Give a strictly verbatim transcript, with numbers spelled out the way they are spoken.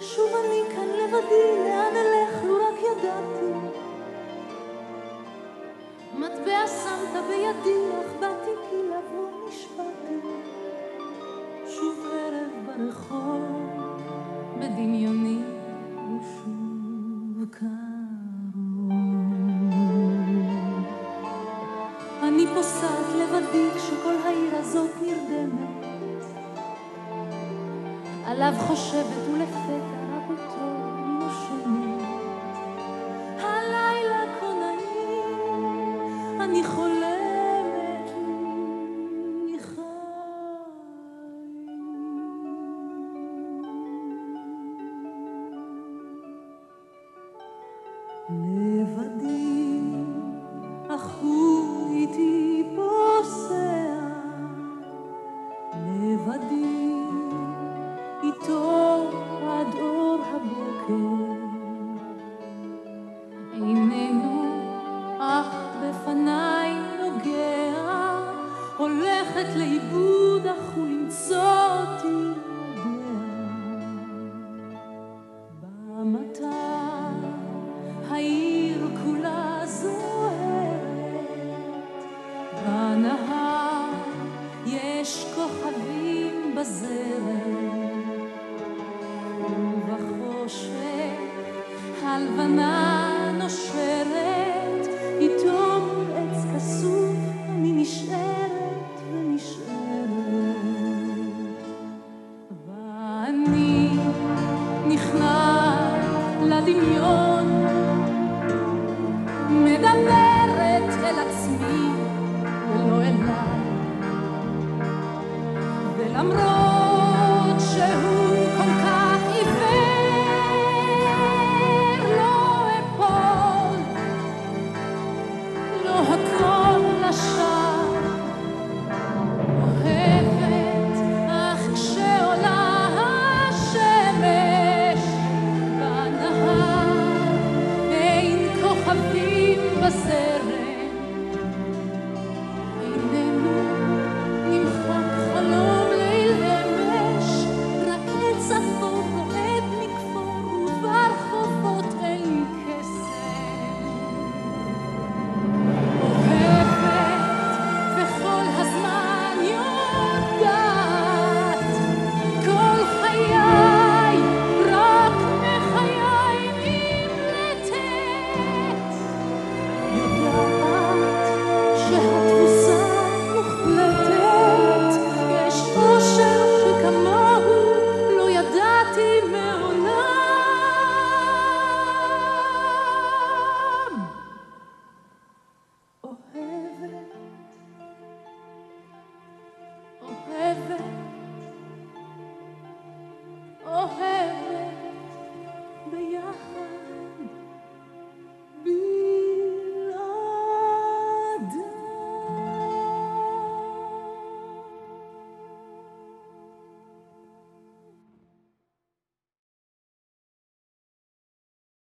שוב אני כאן לבדי, לאן אלך לו רק ידעתי. מטבע שמת בידי, אך באתי כי לבוא נשבעתי. שוב ערב ברחוב, בדמיוני ושוב קרוב. אני פוסעת לבדי כשכל העיר הזאת נרדמת, עליו חושבת ולפתע רק אותו נושמת. הלילה כה נעים, אני חולמת לי חיים. לבדי, אך הוא איתי פוסע, לבדי איתו עד אור הבוקר. איננו אך בפניי נוגע, הולכת לאיבוד אך הוא למצוא אותי יודע. במטה העיר כולה זוהרת, בנהר יש כוכבים בזרת, ובחושך הלבנה נושרת, איתו מול עץ כסוף אני נשארת ונשארת. ואני נכנעת לדמיון, מדברת אל עצמי ולא אליי, ולמרות